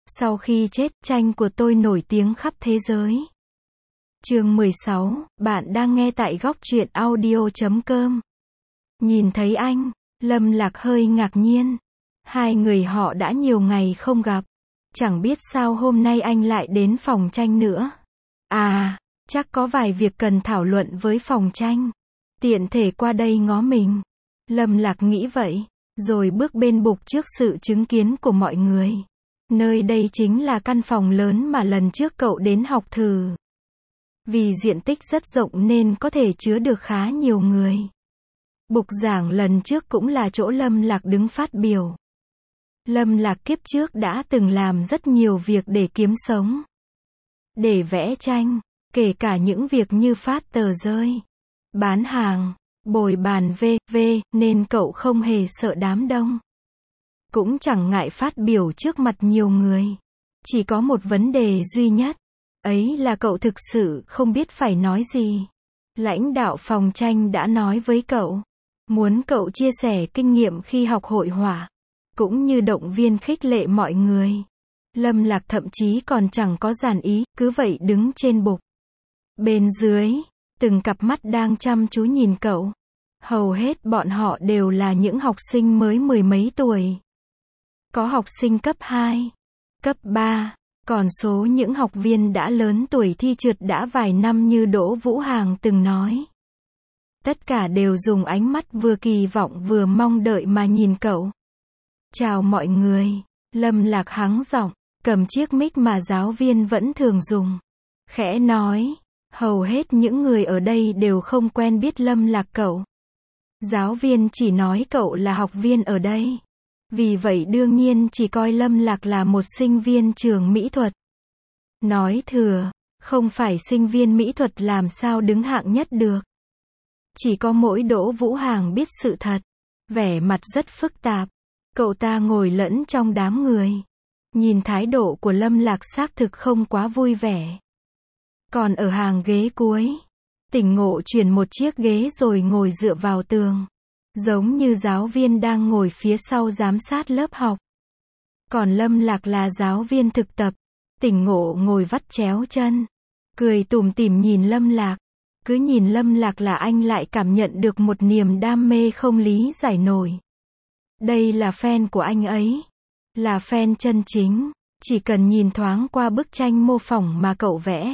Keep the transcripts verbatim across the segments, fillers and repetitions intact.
Sau khi chết, tranh của tôi nổi tiếng khắp thế giới. Chương mười sáu, bạn đang nghe tại góc truyện audio chấm com. Nhìn thấy anh, Lâm Lạc hơi ngạc nhiên. Hai người họ đã nhiều ngày không gặp. Chẳng biết sao hôm nay anh lại đến phòng tranh nữa. À, chắc có vài việc cần thảo luận với phòng tranh. Tiện thể qua đây ngó mình. Lâm Lạc nghĩ vậy, rồi bước bên bục trước sự chứng kiến của mọi người. Nơi đây chính là căn phòng lớn mà lần trước cậu đến học thử. Vì diện tích rất rộng nên có thể chứa được khá nhiều người. Bục giảng lần trước cũng là chỗ Lâm Lạc đứng phát biểu. Lâm Lạc kiếp trước đã từng làm rất nhiều việc để kiếm sống. Để vẽ tranh, kể cả những việc như phát tờ rơi, bán hàng, bồi bàn vân vân, nên cậu không hề sợ đám đông. Cũng chẳng ngại phát biểu trước mặt nhiều người. Chỉ có một vấn đề duy nhất. Ấy là cậu thực sự không biết phải nói gì. Lãnh đạo phòng tranh đã nói với cậu. Muốn cậu chia sẻ kinh nghiệm khi học hội họa. Cũng như động viên khích lệ mọi người. Lâm Lạc thậm chí còn chẳng có dàn ý, cứ vậy đứng trên bục. Bên dưới, từng cặp mắt đang chăm chú nhìn cậu. Hầu hết bọn họ đều là những học sinh mới mười mấy tuổi. Có học sinh cấp hai, cấp ba, còn số những học viên đã lớn tuổi thi trượt đã vài năm như Đỗ Vũ Hàng từng nói. Tất cả đều dùng ánh mắt vừa kỳ vọng vừa mong đợi mà nhìn cậu. Chào mọi người, Lâm Lạc hắng giọng, cầm chiếc mic mà giáo viên vẫn thường dùng. Khẽ nói, hầu hết những người ở đây đều không quen biết Lâm Lạc cậu. Giáo viên chỉ nói cậu là học viên ở đây. Vì vậy đương nhiên chỉ coi Lâm Lạc là một sinh viên trường mỹ thuật. Nói thừa, không phải sinh viên mỹ thuật làm sao đứng hạng nhất được. Chỉ có mỗi Đỗ Vũ Hàng biết sự thật. Vẻ mặt rất phức tạp. Cậu ta ngồi lẫn trong đám người. Nhìn thái độ của Lâm Lạc xác thực không quá vui vẻ. Còn ở hàng ghế cuối, Tỉnh Ngộ chuyển một chiếc ghế rồi ngồi dựa vào tường. Giống như giáo viên đang ngồi phía sau giám sát lớp học. Còn Lâm Lạc là giáo viên thực tập. Tỉnh Ngộ ngồi vắt chéo chân. Cười tủm tỉm nhìn Lâm Lạc. Cứ nhìn Lâm Lạc là anh lại cảm nhận được một niềm đam mê không lý giải nổi. Đây là fan của anh ấy. Là fan chân chính. Chỉ cần nhìn thoáng qua bức tranh mô phỏng mà cậu vẽ.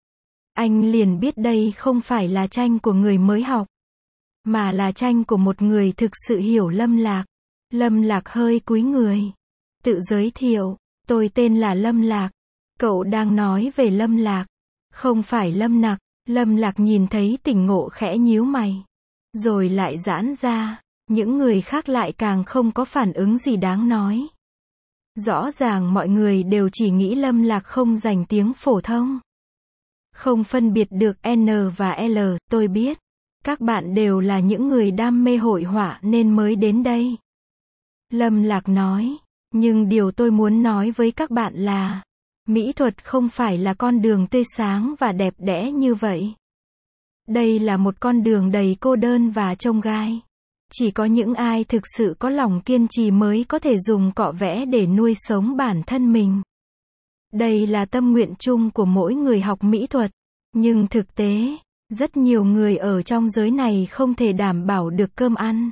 Anh liền biết đây không phải là tranh của người mới học. Mà là tranh của một người thực sự hiểu Lâm Lạc. Lâm Lạc hơi cúi người. Tự giới thiệu, tôi tên là Lâm Lạc. Cậu đang nói về Lâm Lạc. Không phải Lâm Nặc. Lâm Lạc nhìn thấy Tỉnh Ngộ khẽ nhíu mày. Rồi lại giãn ra. Những người khác lại càng không có phản ứng gì đáng nói. Rõ ràng mọi người đều chỉ nghĩ Lâm Lạc không dành tiếng phổ thông. Không phân biệt được N và L, tôi biết. Các bạn đều là những người đam mê hội họa nên mới đến đây. Lâm Lạc nói, nhưng điều tôi muốn nói với các bạn là, mỹ thuật không phải là con đường tươi sáng và đẹp đẽ như vậy. Đây là một con đường đầy cô đơn và chông gai. Chỉ có những ai thực sự có lòng kiên trì mới có thể dùng cọ vẽ để nuôi sống bản thân mình. Đây là tâm nguyện chung của mỗi người học mỹ thuật. Nhưng thực tế, rất nhiều người ở trong giới này không thể đảm bảo được cơm ăn.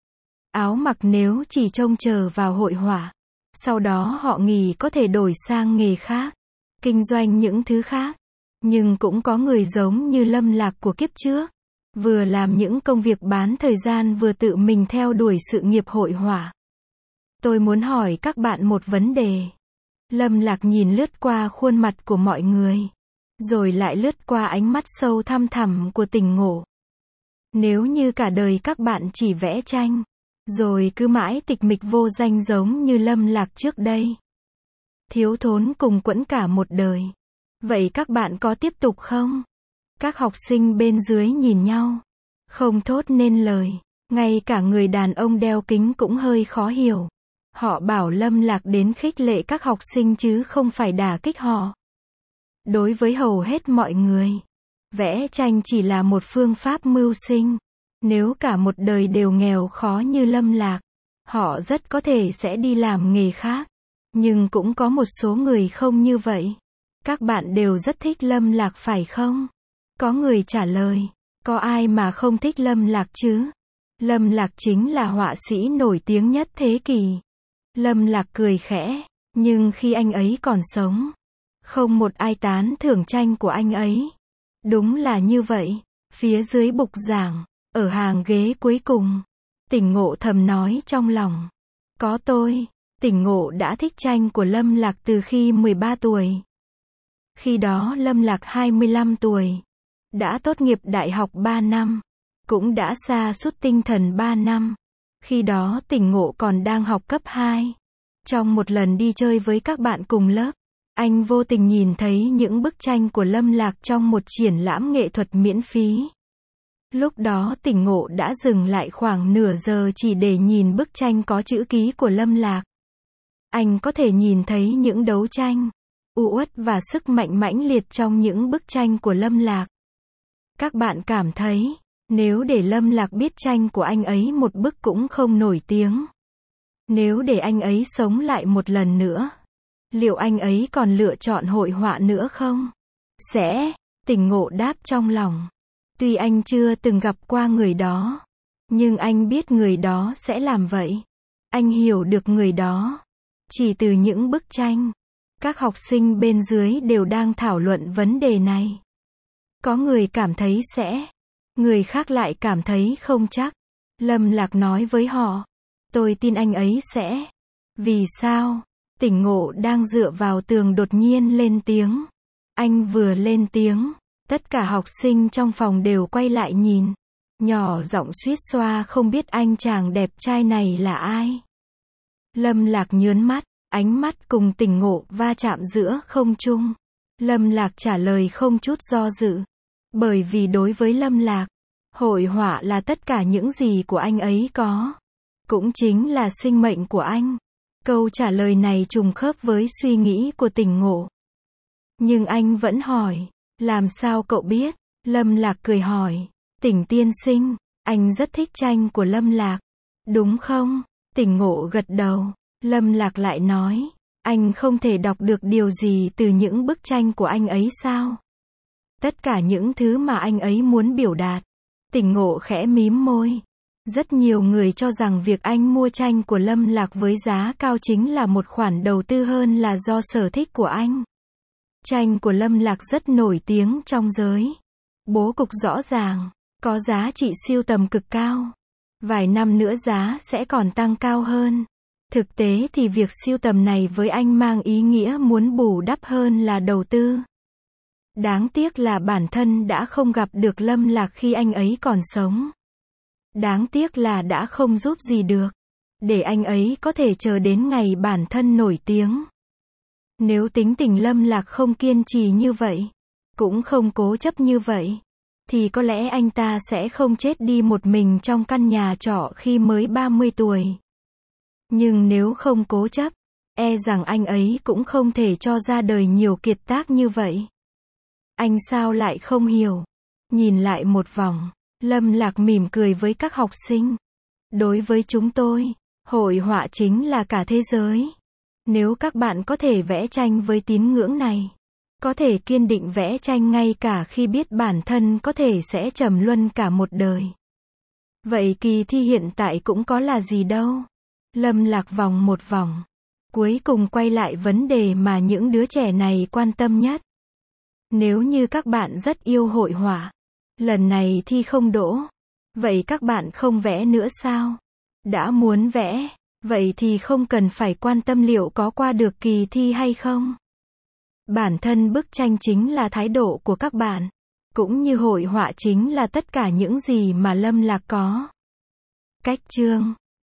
Áo mặc nếu chỉ trông chờ vào hội họa. Sau đó họ nghỉ có thể đổi sang nghề khác. Kinh doanh những thứ khác. Nhưng cũng có người giống như Lâm Lạc của kiếp trước. Vừa làm những công việc bán thời gian vừa tự mình theo đuổi sự nghiệp hội họa. Tôi muốn hỏi các bạn một vấn đề. Lâm Lạc nhìn lướt qua khuôn mặt của mọi người. Rồi lại lướt qua ánh mắt sâu thăm thẳm của Tỉnh Ngộ. Nếu như cả đời các bạn chỉ vẽ tranh, rồi cứ mãi tịch mịch vô danh giống như Lâm Lạc trước đây. Thiếu thốn cùng quẫn cả một đời. Vậy các bạn có tiếp tục không? Các học sinh bên dưới nhìn nhau. Không thốt nên lời. Ngay cả người đàn ông đeo kính cũng hơi khó hiểu. Họ bảo Lâm Lạc đến khích lệ các học sinh chứ không phải đả kích họ. Đối với hầu hết mọi người, vẽ tranh chỉ là một phương pháp mưu sinh. Nếu cả một đời đều nghèo khó như Lâm Lạc, họ rất có thể sẽ đi làm nghề khác. Nhưng cũng có một số người không như vậy. Các bạn đều rất thích Lâm Lạc phải không? Có người trả lời, có ai mà không thích Lâm Lạc chứ? Lâm Lạc chính là họa sĩ nổi tiếng nhất thế kỷ. Lâm Lạc cười khẽ, nhưng khi anh ấy còn sống, không một ai tán thưởng tranh của anh ấy. Đúng là như vậy. Phía dưới bục giảng, ở hàng ghế cuối cùng, Tỉnh Ngộ thầm nói trong lòng. Có tôi. Tỉnh Ngộ đã thích tranh của Lâm Lạc từ khi mười ba tuổi. Khi đó Lâm Lạc hai mươi lăm tuổi. Đã tốt nghiệp đại học ba năm. Cũng đã sa sút tinh thần ba năm. Khi đó Tỉnh Ngộ còn đang học cấp hai. Trong một lần đi chơi với các bạn cùng lớp, anh vô tình nhìn thấy những bức tranh của Lâm Lạc trong một triển lãm nghệ thuật miễn phí. Lúc đó Tỉnh Ngộ đã dừng lại khoảng nửa giờ chỉ để nhìn bức tranh có chữ ký của Lâm Lạc. Anh có thể nhìn thấy những đấu tranh, u uất và sức mạnh mãnh liệt trong những bức tranh của Lâm Lạc. Các bạn cảm thấy, nếu để Lâm Lạc biết tranh của anh ấy một bức cũng không nổi tiếng. Nếu để anh ấy sống lại một lần nữa, liệu anh ấy còn lựa chọn hội họa nữa không? Sẽ, Tỉnh Ngộ đáp trong lòng. Tuy anh chưa từng gặp qua người đó, nhưng anh biết người đó sẽ làm vậy. Anh hiểu được người đó chỉ từ những bức tranh. Các học sinh bên dưới đều đang thảo luận vấn đề này. Có người cảm thấy sẽ, người khác lại cảm thấy không chắc. Lâm Lạc nói với họ, tôi tin anh ấy sẽ. Vì sao? Tỉnh Ngộ đang dựa vào tường đột nhiên lên tiếng. Anh vừa lên tiếng, tất cả học sinh trong phòng đều quay lại nhìn. Nhỏ giọng suýt xoa không biết anh chàng đẹp trai này là ai. Lâm Lạc nhớn mắt, ánh mắt cùng Tỉnh Ngộ va chạm giữa không trung. Lâm Lạc trả lời không chút do dự. Bởi vì đối với Lâm Lạc, hội họa là tất cả những gì của anh ấy có. Cũng chính là sinh mệnh của anh. Câu trả lời này trùng khớp với suy nghĩ của Tỉnh Ngộ. Nhưng anh vẫn hỏi, làm sao cậu biết? Lâm Lạc cười hỏi, Tỉnh tiên sinh, anh rất thích tranh của Lâm Lạc, đúng không? Tỉnh Ngộ gật đầu. Lâm Lạc lại nói, anh không thể đọc được điều gì từ những bức tranh của anh ấy sao? Tất cả những thứ mà anh ấy muốn biểu đạt. Tỉnh Ngộ khẽ mím môi. Rất nhiều người cho rằng việc anh mua tranh của Lâm Lạc với giá cao chính là một khoản đầu tư hơn là do sở thích của anh. Tranh của Lâm Lạc rất nổi tiếng trong giới. Bố cục rõ ràng, có giá trị sưu tầm cực cao. Vài năm nữa giá sẽ còn tăng cao hơn. Thực tế thì việc sưu tầm này với anh mang ý nghĩa muốn bù đắp hơn là đầu tư. Đáng tiếc là bản thân đã không gặp được Lâm Lạc khi anh ấy còn sống. Đáng tiếc là đã không giúp gì được, để anh ấy có thể chờ đến ngày bản thân nổi tiếng. Nếu tính tình Lâm Lạc không kiên trì như vậy, cũng không cố chấp như vậy, thì có lẽ anh ta sẽ không chết đi một mình trong căn nhà trọ khi mới ba mươi tuổi. Nhưng nếu không cố chấp, e rằng anh ấy cũng không thể cho ra đời nhiều kiệt tác như vậy. Anh sao lại không hiểu? Nhìn lại một vòng, Lâm Lạc mỉm cười với các học sinh. Đối với chúng tôi, hội họa chính là cả thế giới. Nếu các bạn có thể vẽ tranh với tín ngưỡng này, có thể kiên định vẽ tranh ngay cả khi biết bản thân có thể sẽ trầm luân cả một đời. Vậy kỳ thi hiện tại cũng có là gì đâu? Lâm Lạc vòng một vòng, cuối cùng quay lại vấn đề mà những đứa trẻ này quan tâm nhất. Nếu như các bạn rất yêu hội họa, lần này thi không đỗ, vậy các bạn không vẽ nữa sao? Đã muốn vẽ, vậy thì không cần phải quan tâm liệu có qua được kỳ thi hay không. Bản thân bức tranh chính là thái độ của các bạn, cũng như hội họa chính là tất cả những gì mà Lâm Lạc có. Cách chương